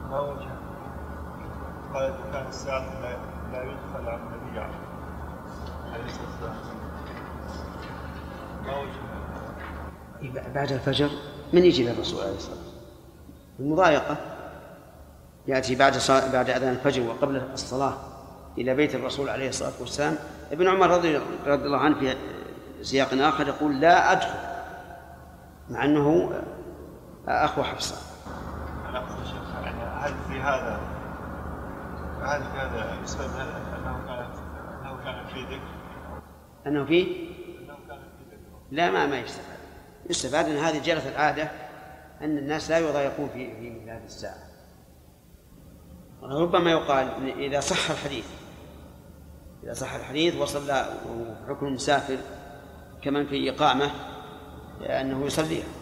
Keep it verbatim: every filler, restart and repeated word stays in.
ما وجه قال كان الساعة لا, لا يدخل على النبي عليه الصلاة والسلام ما وجه بعد الفجر من يجي للرسول عليه الصلاة والسلام؟ المضايقة يأتي بعد بعد أذان الفجر وقبل الصلاة إلى بيت الرسول عليه الصلاة والسلام. ابن عمر رضي الله عنه في سياق آخر يقول لا أدخل، مع أنه أخو حفصة. أنا أقصد شيخ يعني هل في هذا هل في هذا يستفاد أنه كان أنه كان في ذكر أنه في أنه كان في ذكر لا ما ما يستفاد. يستفاد أن هذه جرت العادة أن الناس لا يضايقون في في مثل هذه الساعة. ربما يقال إذا صح الحديث إذا صح الحديث وصلى حكم المسافر كمن في إقامة أنه يصليها.